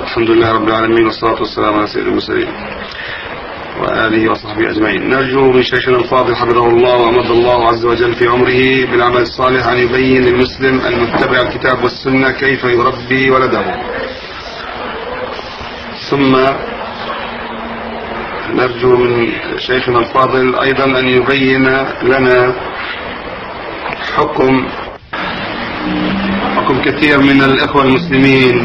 الحمد لله رب العالمين، والصلاة والسلام على سيد المرسلين وآله وصحبه أجمعين. نرجو من شيخنا الفاضل حفظه الله وأمد الله عز وجل في عمره بالعمل الصالح أن يبين للمسلم المتبع الكتاب والسنة كيف يربي ولده. ثم نرجو من شيخنا الفاضل أيضا أن يبين لنا حكم كثير من الإخوة المسلمين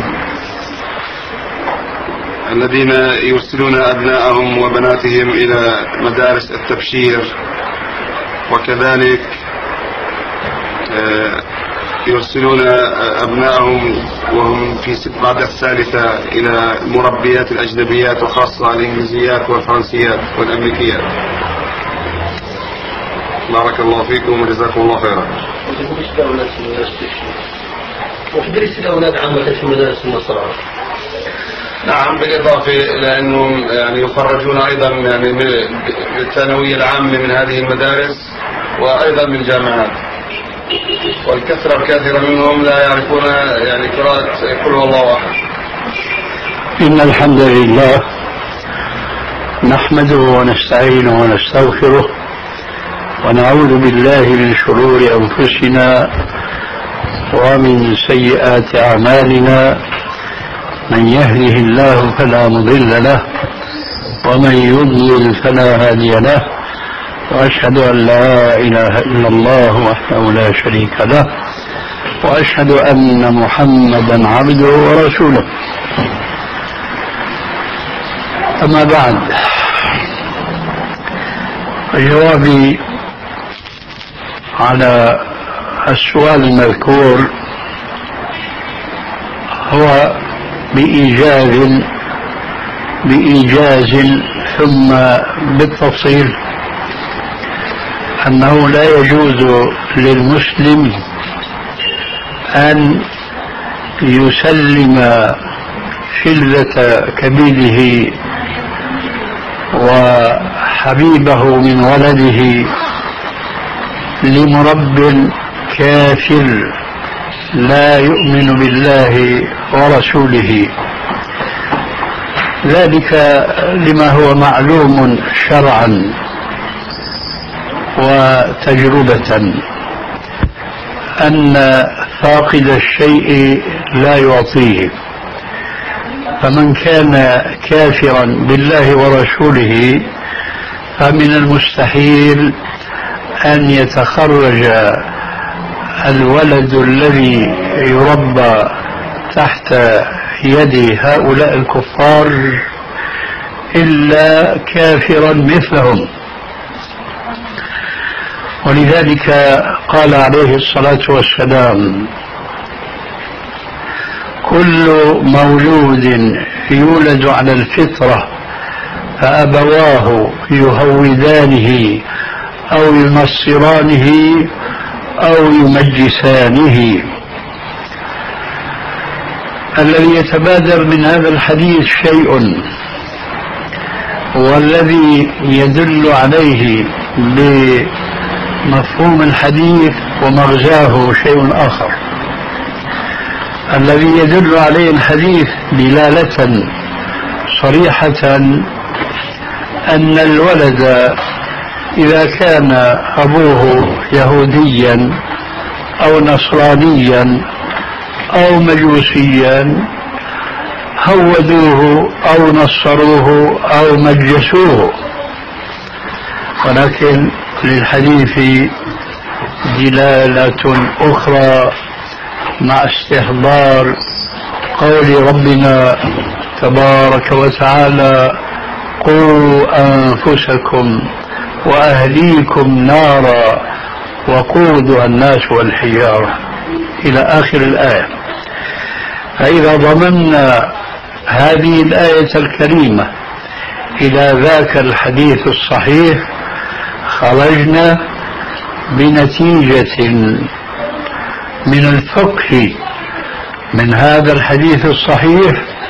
الذين يرسلون أبناءهم وبناتهم إلى مدارس التبشير، وكذلك يرسلون أبناءهم وهم في بعد الثالثة إلى مربيات الأجنبيات، وخاصة الإنجليزيات والفرنسيات والأمريكيات. بارك الله فيكم وجزاكم الله خيرا. وتدرس الأولاد عامة في مدارس النصارى؟ نعم، بالإضافة إلى أنهم يعني يخرجون أيضا يعني من الثانوية العامة من هذه المدارس، وأيضا من الجامعات، والكثرة الكثيرة منهم لا يعرفون يعني قراءة قل هو الله أحد. إن الحمد لله نحمده ونستعينه ونستغفره ونعوذ بالله من شرور أنفسنا ومن سيئات أعمالنا. من يهده الله فلا مضل له ومن يضلل فلا هادي له، وأشهد أن لا إله إلا الله وحده لا شريك له، وأشهد أن محمدا عبده ورسوله. أما بعد، جوابي على السؤال المذكور هو بإيجاز ثم بالتفصيل أنه لا يجوز للمسلم أن يسلم شلة كبيده وحبيبه من ولده لمرب كافر لا يؤمن بالله ورسوله، ذلك لما هو معلوم شرعا وتجربة أن فاقد الشيء لا يعطيه. فمن كان كافرا بالله ورسوله فمن المستحيل أن يتخرج الولد الذي يربى تحت يد هؤلاء الكفار إلا كافرا مثلهم. ولذلك قال عليه الصلاة والسلام: كل مولود يولد على الفطرة فأبواه يهودانه أو ينصرانه أو يمجسانه. الذي يتبادر من هذا الحديث شيء، والذي يدل عليه بمفهوم الحديث ومغزاه شيء آخر. الذي يدل عليه الحديث دلالة صريحة أن الولد إذا كان أبوه يهوديا أو نصرانيا أو مجوسيا هودوه أو نصروه أو مجسوه. ولكن للحديث دلالة أخرى مع استحضار قول ربنا تبارك وتعالى: قوا أنفسكم وأهليكم نارا وقودها الناس والحجارة، إلى آخر الآية. فإذا ضمننا هذه الآية الكريمة إلى ذاك الحديث الصحيح خرجنا بنتيجة من الفقه من هذا الحديث الصحيح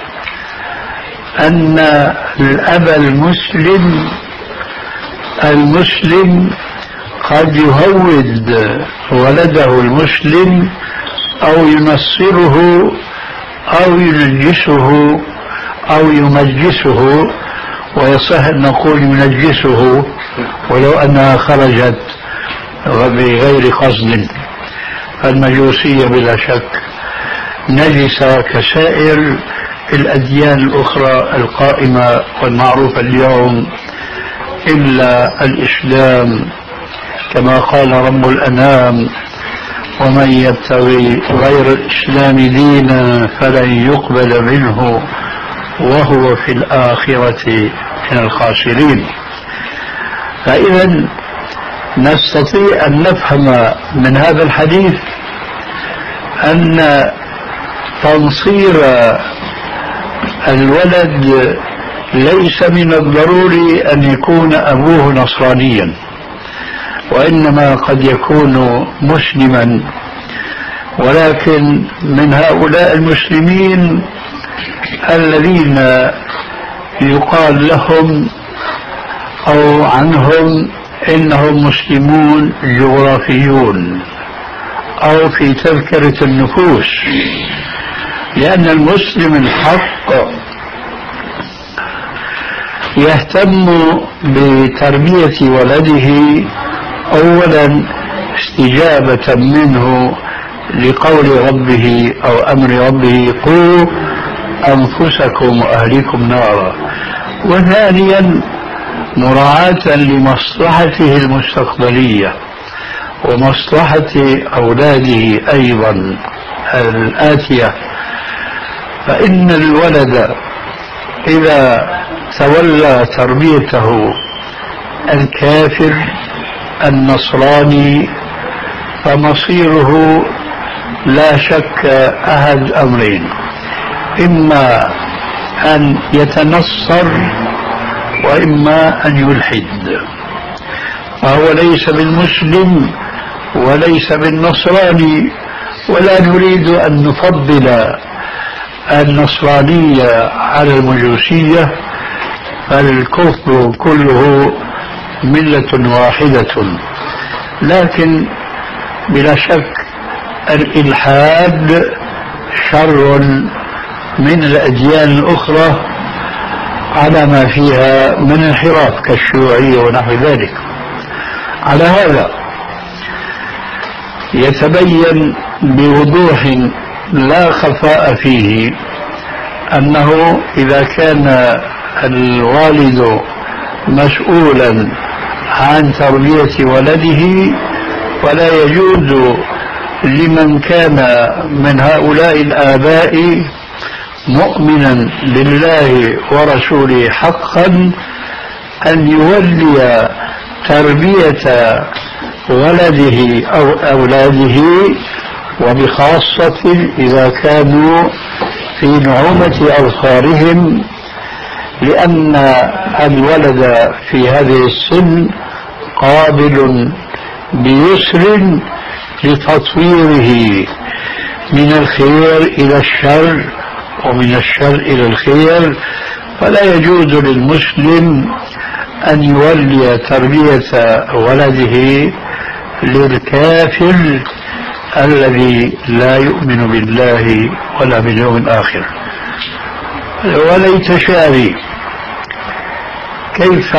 أن الأب المسلم قد يهود ولده المسلم أو ينصره أو ينجسه أو يمجسه، ويصح أن نقول ينجسه ولو أنها خرجت بغير قصد. فالمجوسية بلا شك نجسة كسائر الأديان الأخرى القائمة والمعروفة اليوم، إلا الإسلام كما قال رب الأنام: ومن يبتغي غير الإسلام دينا فلن يقبل منه وهو في الآخرة من الخاسرين. فإذا نستطيع أن نفهم من هذا الحديث أن تنصير الولد ليس من الضروري أن يكون أبوه نصرانيا، وإنما قد يكون مسلما. ولكن من هؤلاء المسلمين الذين يقال لهم أو عنهم إنهم مسلمون جغرافيون أو في تذكرة النفوس، لأن المسلم الحق يهتم بتربية ولده أولا استجابة منه لقول ربه أو أمر ربه: قوا أنفسكم وأهليكم نارا، وثانيا مراعاة لمصلحته المستقبلية ومصلحة أولاده أيضا الآتية. فإن الولد إذا تولى تربيته الكافر النصراني فمصيره لا شك أحد أمرين: إما أن يتنصر وإما أن يلحد، فهو ليس بالمسلم وليس بالنصراني. ولا نريد أن نفضل النصرانية على المجوسية، فالكفر كله ملة واحدة. لكن بلا شك الإلحاد شر من الأديان الأخرى على ما فيها من انحراف كالشيوعية ونحو ذلك. على هذا يتبين بوضوح لا خفاء فيه أنه إذا كان الوالد مسؤولا عن تربية ولده فلا يجوز لمن كان من هؤلاء الآباء مؤمنا بالله ورسوله حقا أن يولي تربية ولده أو أولاده، وبخاصة إذا كانوا في نعومة أظفارهم، لأن الولد في هذه السن قابل بيسر لتطويره من الخير إلى الشر ومن الشر إلى الخير. فلا يجوز للمسلم أن يولي تربية ولده للكافر الذي لا يؤمن بالله ولا باليوم الآخر. وليت شعري كيف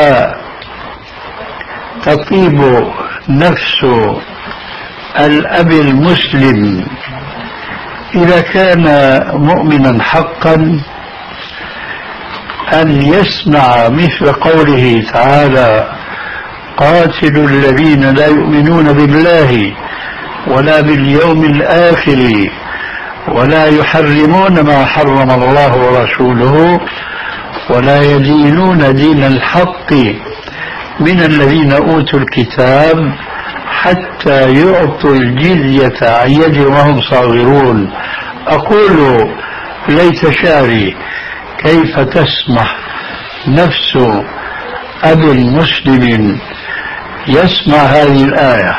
تطيب نفس الأب المسلم إذا كان مؤمنا حقا أن يسمع مثل قوله تعالى: قاتلوا الذين لا يؤمنون بالله ولا باليوم الآخر ولا يحرمون ما حرم الله ورسوله ولا يدينون دين الحق من الذين أوتوا الكتاب حتى يعطوا الجزية عن يد وهم صاغرون. أقول ليت شعري كيف تسمح نفس أب مسلم يسمع هذه الآية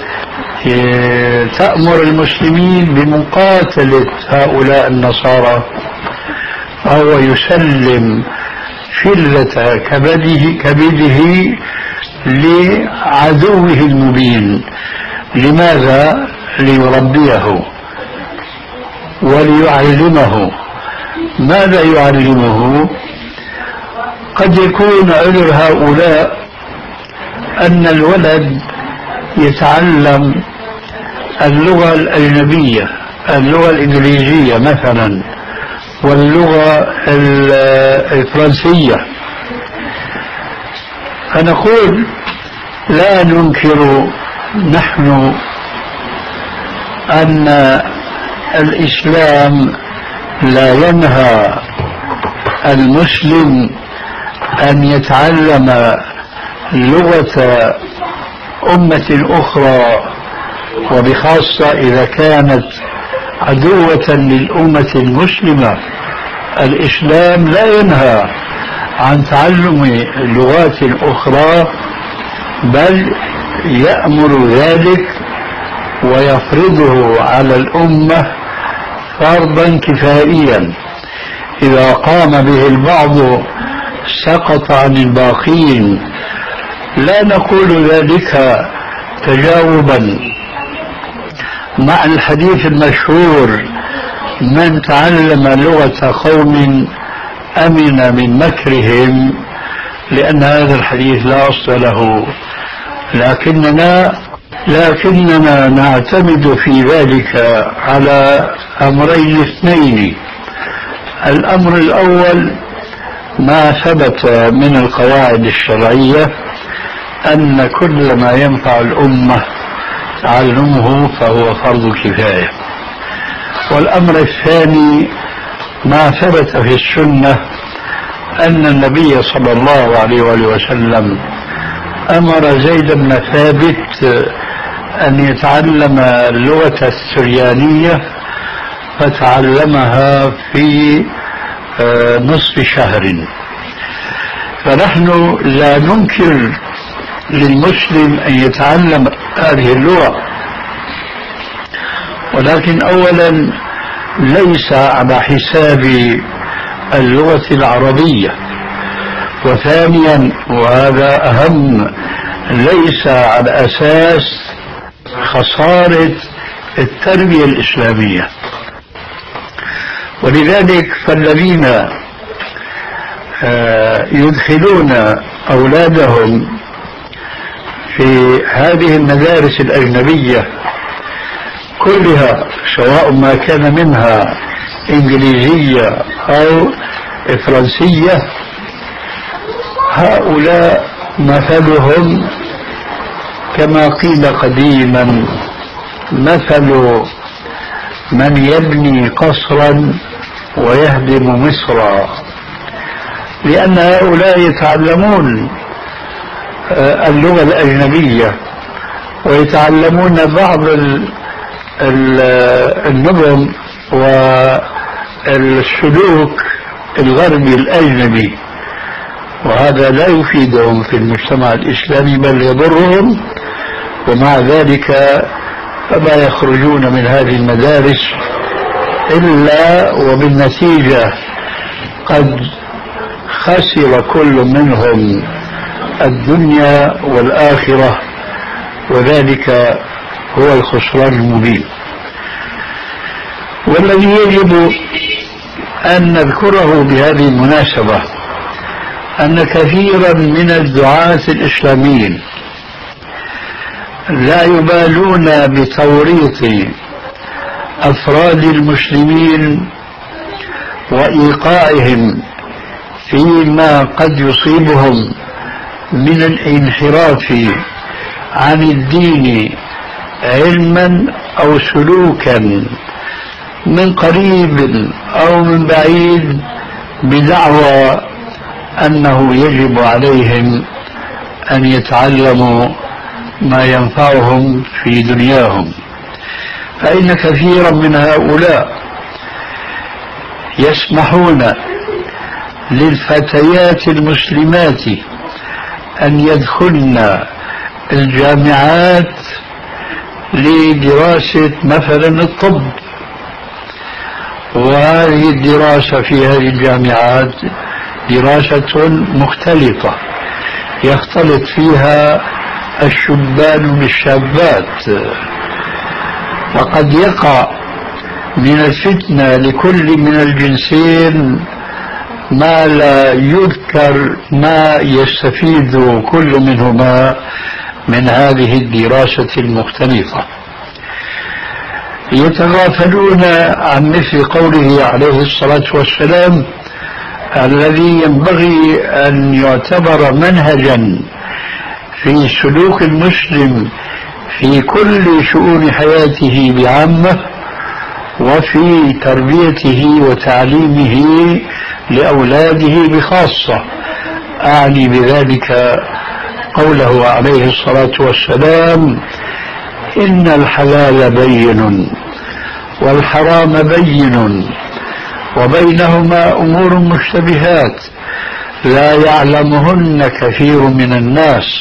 تأمر المسلمين بمقاتلة هؤلاء النصارى، فهو يسلم شلة كبده لعدوه المبين. لماذا؟ ليربيه وليعلمه ماذا يعلمه؟ قد يكون عذر هؤلاء أن الولد يتعلم اللغة الأجنبية، اللغة الإنجليزية مثلا، واللغة الفرنسية. فنقول لا ننكر نحن أن الإسلام لا ينهى المسلم أن يتعلم لغة أمة أخرى، وبخاصة إذا كانت عدوة للأمة المسلمة. الإسلام لا ينهى عن تعلم لغات أخرى، بل يأمر ذلك ويفرضه على الأمة فرضا كفائيا. إذا قام به البعض سقط عن الباقين. لا نقول ذلك تجاوبا مع الحديث المشهور: من تعلم لغة قوم أمن من مكرهم، لأن هذا الحديث لا أصل له. لكننا نعتمد في ذلك على أمرين اثنين. الأمر الأول ما ثبت من القواعد الشرعية أن كل ما ينفع الأمة تعلمه فهو فرض كفاية. والأمر الثاني ما ثبت في السنة أن النبي صلى الله عليه وسلم أمر زيد بن ثابت أن يتعلم اللغة السريانية، فتعلمها في نصف شهر. فنحن لا ننكر للمسلم أن يتعلم هذه اللغة، ولكن أولا ليس على حساب اللغة العربية، وثانيا وهذا أهم ليس على أساس خسارة التربية الإسلامية. ولذلك فالذين يدخلون أولادهم في هذه المدارس الأجنبية كلها، سواء ما كان منها إنجليزية أو فرنسية، هؤلاء مثلهم كما قيل قديما: مثل من يبني قصرا ويهدم مصرا. لأن هؤلاء يتعلمون اللغة الأجنبية ويتعلمون بعض النظم والسلوك الغربي الأجنبي، وهذا لا يفيدهم في المجتمع الإسلامي بل يضرهم. ومع ذلك فما يخرجون من هذه المدارس إلا وبالنتيجة قد خسر كل منهم الدنيا والآخرة، وذلك هو الخسران المبين. والذي يجب أن نذكره بهذه المناسبة أن كثيرا من الدعاة الإسلاميين لا يبالون بتوريط أفراد المسلمين وإيقاعهم فيما قد يصيبهم من الانحراف عن الدين علما أو سلوكا من قريب أو من بعيد، بدعوى أنه يجب عليهم أن يتعلموا ما ينفعهم في دنياهم. فإن كثيرا من هؤلاء يسمحون للفتيات المسلمات أن يدخلن الجامعات لدراسة مثلا الطب، وهذه الدراسة في هذه الجامعات دراسة مختلطة يختلط فيها الشبان بالشابات، وقد يقع من الفتنة لكل من الجنسين ما لا يذكر ما يستفيد كل منهما من هذه الدراسة المختلفة. يتغافلون عن مثل قوله عليه الصلاة والسلام الذي ينبغي أن يعتبر منهجا في سلوك المسلم في كل شؤون حياته بعامة وفي تربيته وتعليمه لأولاده بخاصة. أعني بذلك قوله عليه الصلاة والسلام إن الحلال بين والحرام بين وبينهما أمور مشتبهات لا يعلمهن كثير من الناس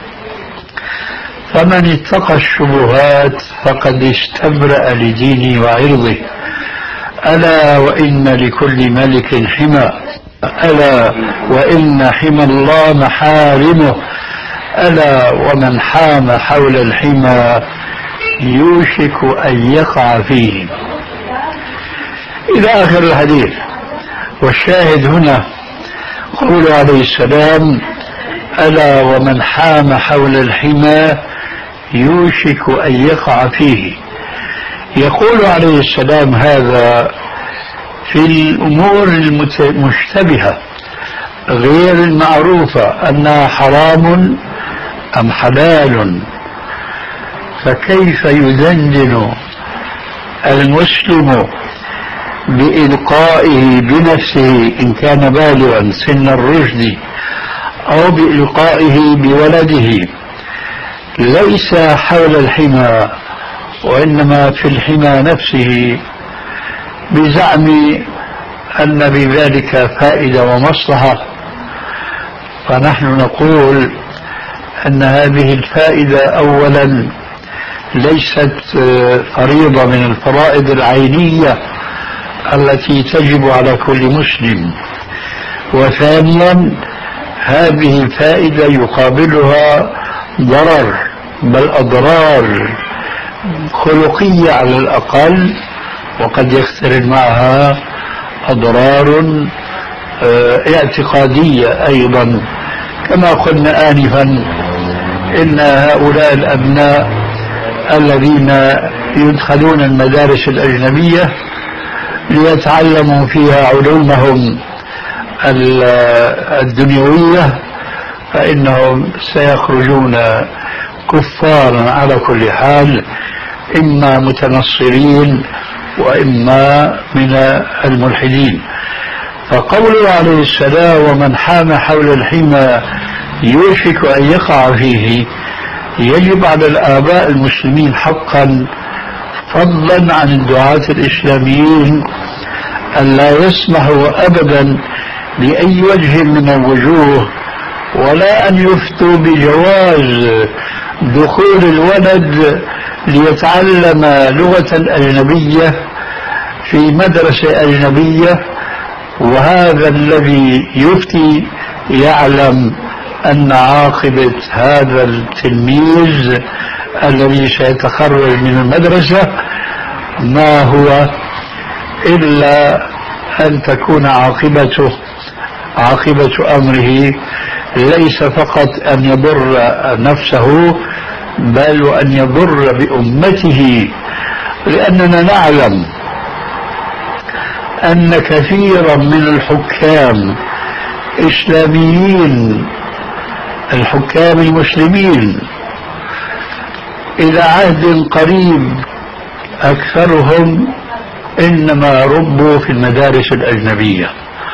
فمن اتقى الشبهات فقد استبرأ لدينه وعرضه ألا وإن لكل ملك حمى ألا وإن حمى الله محارمه ألا ومن حام حول الحمى يوشك أن يقع فيه إلى آخر الحديث. والشاهد هنا قول عليه السلام ألا ومن حام حول الحمى يوشك أن يقع فيه. يقول عليه السلام هذا في الأمور المشتبهة غير المعروفة أنها حرام أم حلال. فكيف يدندن المسلم بإلقائه بنفسه إن كان بالغا سن الرشد أو بإلقائه بولده ليس حول الحمى وإنما في الحمى نفسه بزعم أن بذلك فائدة ومصلحة؟ فنحن نقول أن هذه الفائدة أولا ليست فريضة من الفرائض العينية التي تجب على كل مسلم، وثانيا هذه الفائدة يقابلها ضرر بل أضرار خلقية على الأقل، وقد يقترن معها أضرار اعتقادية أيضا. كما قلنا آنفا إن هؤلاء الأبناء الذين يدخلون المدارس الأجنبية ليتعلموا فيها علومهم الدنيوية فإنهم سيخرجون كفارا على كل حال، إما متنصرين وإما من الملحدين. فقوله عليه السلام ومن حام حول الحمى يوشك أن يقع فيه يجب على الآباء المسلمين حقا فضلا عن الدعاة الإسلاميين أن لا يسمحوا أبدا بأي وجه من الوجوه ولا أن يفتوا بجواز دخول الولد ليتعلم لغة أجنبية في مدرسة أجنبية، وهذا الذي يفتي يعلم أن عاقبة هذا التلميذ الذي سيتخرج من المدرسة ما هو إلا أن تكون عاقبة أمره ليس فقط أن يضر نفسه بل وأن يضر بأمته، لأننا نعلم أن كثيرا من الحكام إسلاميين الحكام المسلمين إلى عهد قريب أكثرهم إنما ربوا في المدارس الأجنبية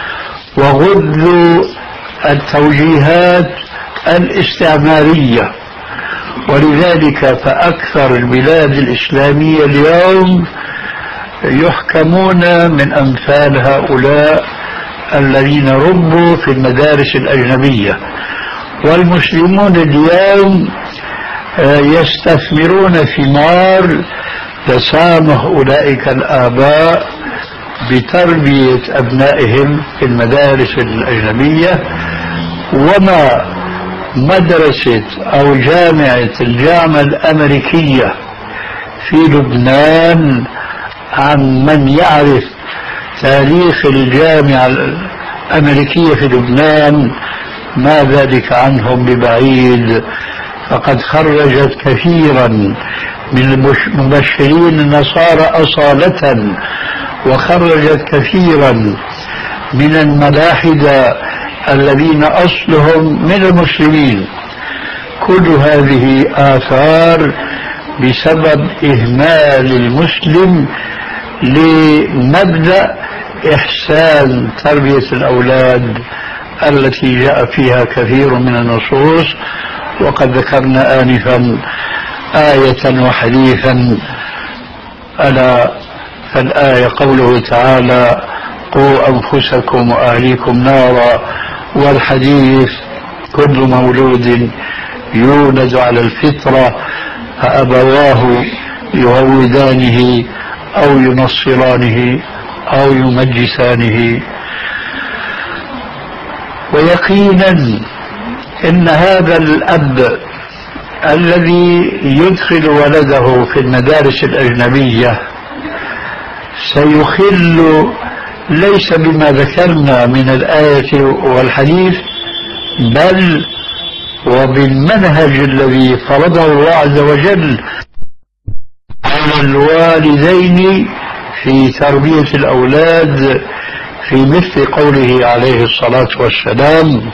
وغذوا التوجيهات الاستعمارية، ولذلك فأكثر البلاد الإسلامية اليوم يحكمون من أمثال هؤلاء الذين ربوا في المدارس الأجنبية. والمسلمون اليوم يستثمرون ثمار تسامح أولئك الآباء بتربية أبنائهم في المدارس الأجنبية. وما مدرسة أو الجامعة الأمريكية في لبنان عن من يعرف تاريخ الجامعة الأمريكية في لبنان ما ذلك عنهم ببعيد، فقد خرجت كثيرا من المبشرين النصارى أصالة، وخرجت كثيرا من الملاحدة الذين أصلهم من المسلمين. كل هذه آثار بسبب إهمال المسلم لمبدأ إحسان تربية الأولاد التي جاء فيها كثير من النصوص. وقد ذكرنا آنفا آية وحديثا، ألا فالآية قوله تعالى: قوا أنفسكم وأهليكم نارا، والحديث: كل مولود يولد على الفطرة فأبواه يهودانه أو ينصرانه أو يمجسانه. ويقينا إن هذا الأب الذي يدخل ولده في المدارس الأجنبية سيخل ليس بما ذكرنا من الآية والحديث، بل وبالمنهج الذي فرضه الله عز وجل على الوالدين في تربية الأولاد، في مثل قوله عليه الصلاة والسلام: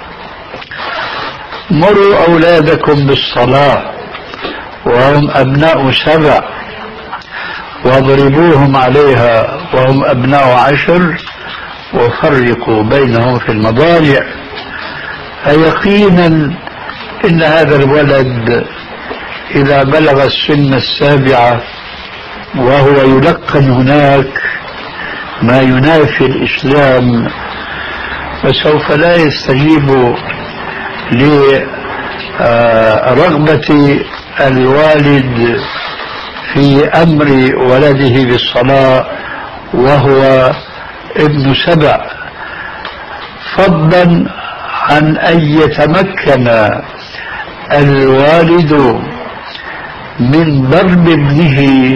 مروا أولادكم بالصلاة وهم أبناء 7 واضربوهم عليها وهم أبناء 10 وفرقوا بينهم في المضاجع. فيقينا إن هذا الولد إذا بلغ السن 7 وهو يلقن هناك ما ينافي الإسلام، فسوف لا يستجيب لرغبة الوالد في أمر ولده بالصلاة وهو ابن 7، فضلا عن أن يتمكن الوالد من ضرب ابنه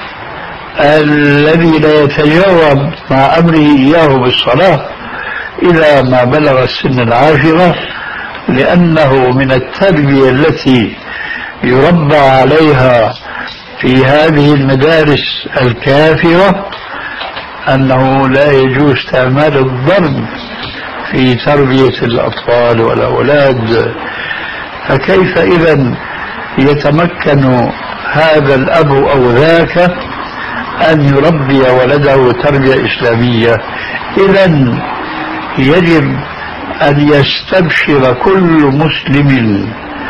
الذي لا يتجاوب مع أمره إياه بالصلاة إلى ما بلغ السن 10، لأنه من التربية التي يربى عليها في هذه المدارس الكافرة أنه لا يجوز استعمال الضرب في تربية الأطفال والأولاد. فكيف إذن يتمكن هذا الأب أو ذاك أن يربي ولده تربية إسلامية؟ إذن يجب أن يستبشر كل مسلم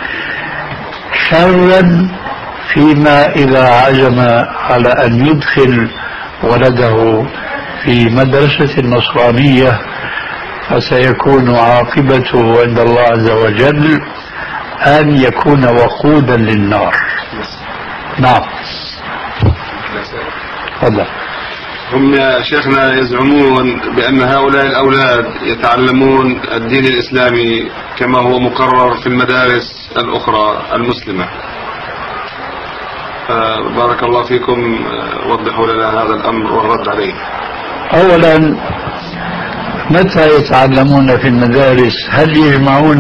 شرا فيما إذا عزم على أن يدخل ولده في مدرسة نصرانية، فسيكون عاقبته عند الله عز وجل أن يكون وقودا للنار. نعم. تفضل. هم يا شيخنا يزعمون بأن هؤلاء الأولاد يتعلمون الدين الإسلامي كما هو مقرر في المدارس الأخرى المسلمة. بارك الله فيكم، وضحوا لنا هذا الأمر والرد عليه. أولا، متى يتعلمون في المدارس؟ هل يجمعون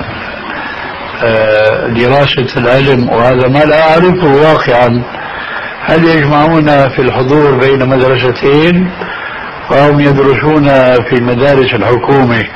دراسة العلم؟ وهذا ما لا أعرفه واقعا. هل يجمعون في الحضور بين مدرستين وهم يدرسون في المدارس الحكومة؟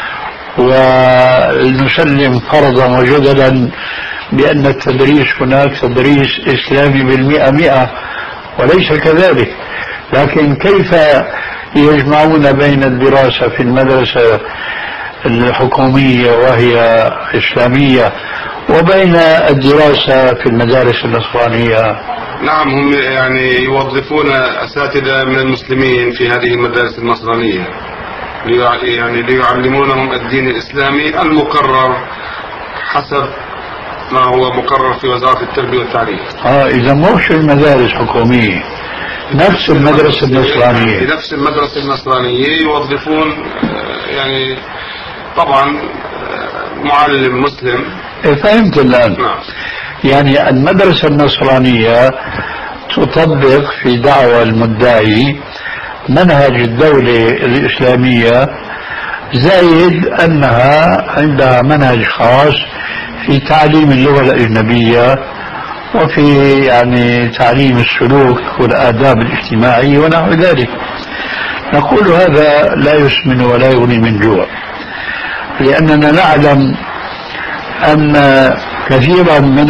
ونسلم فرضا وجدلا بأن التدريس هناك تدريس إسلامي 100%، وليس كذلك. لكن كيف يجمعون بين الدراسة في المدرسة الحكومية وهي إسلامية وبين الدراسة في المدارس النصرانية؟ نعم، هم يعني يوظفون أساتذة من المسلمين في هذه المدارس النصرانية ليعلمونهم الدين الإسلامي المقرر حسب ما هو مقرر في وزارة التربية والتعليم. إذا مش المدارس حكومية، نفس المدرسة النصرانية. في نفس المدرسة النصرانية يوظفون يعني طبعا معلم مسلم. فهمت الآن. نعم. يعني المدرسة النصرانية تطبق في دعوى المدعي منهج الدولة الإسلامية، زائد أنها عندها منهج خاص في تعليم اللغة الأجنبية وفي يعني تعليم السلوك والآداب الاجتماعية ونحو ذلك. نقول هذا لا يسمن ولا يغني من جوع، لأننا نعلم أن كثيرا من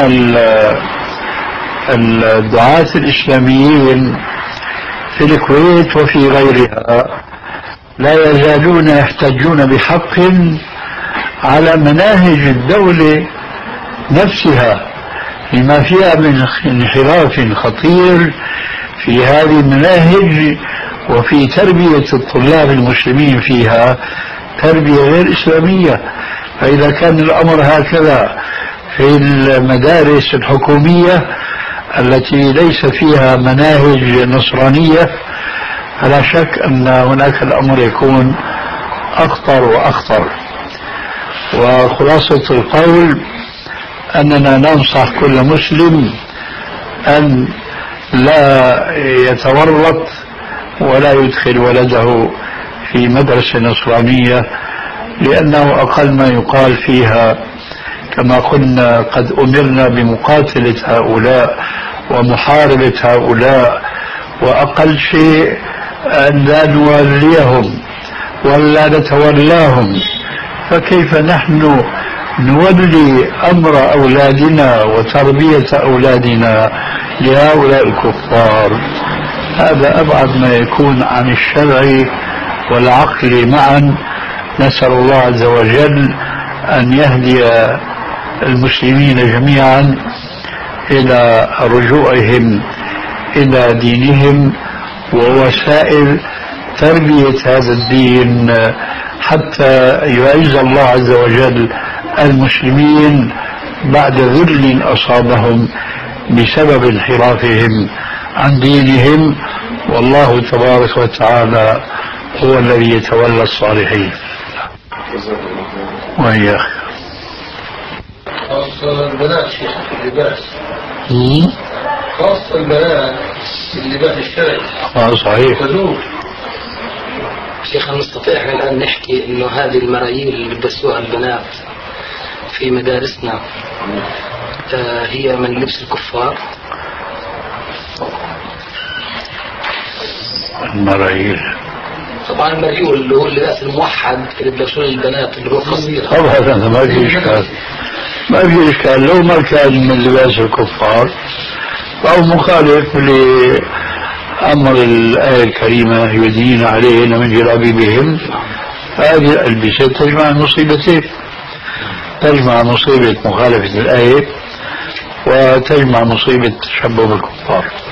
الدعاة الإسلاميين في الكويت وفي غيرها لا يزالون يحتجون بحق على مناهج الدولة نفسها، لما فيها من انحراف خطير في هذه المناهج وفي تربية الطلاب المسلمين فيها تربية غير إسلامية. فإذا كان الأمر هكذا في المدارس الحكومية التي ليس فيها مناهج نصرانية، فلا شك أن هناك الأمر يكون أخطر وأخطر. وخلاصة القول أننا ننصح كل مسلم أن لا يتورط ولا يدخل ولده في مدرسة نصرانية، لأنه أقل ما يقال فيها كما قلنا قد أمرنا بمقاتلة هؤلاء ومحاربة هؤلاء، وأقل شيء أن لا نوليهم ولا نتولاهم، فكيف نحن نولي أمر أولادنا وتربية أولادنا لهؤلاء الكفار؟ هذا أبعد ما يكون عن الشرع والعقل معا. نسأل الله عز وجل أن يهدي المسلمين جميعا إلى رجوعهم إلى دينهم ووسائل تربية هذا الدين، حتى يعز الله عز وجل المسلمين بعد ذل أصابهم بسبب انحرافهم عن دينهم. والله تبارك وتعالى هو الذي يتولى الصالحين. وإياك. خاصة البنات شيخ في اللباس، خاصة البنات في اللباس الشرعي. صحيح. شيخ نستطيع الآن نحكي إنه هذه المرايين اللي بيلبسوها البنات في مدارسنا هي من لبس الكفار؟ المرايل طبعا المريول اللي هو اللباس الموحد اللي بيلبسوه البنات اللي هو قصير. طبعا هذا ما في إشكال، ما في إشكال لو ما كان من لباس الكفار أو مخالف لأمر الآية الكريمة يدين عليهن من جلابيبهم، هذه الألبسة تجمع المصيبتين، تجمع مصيبة مخالفة الآية وتجمع مصيبة تشبه بالكفار.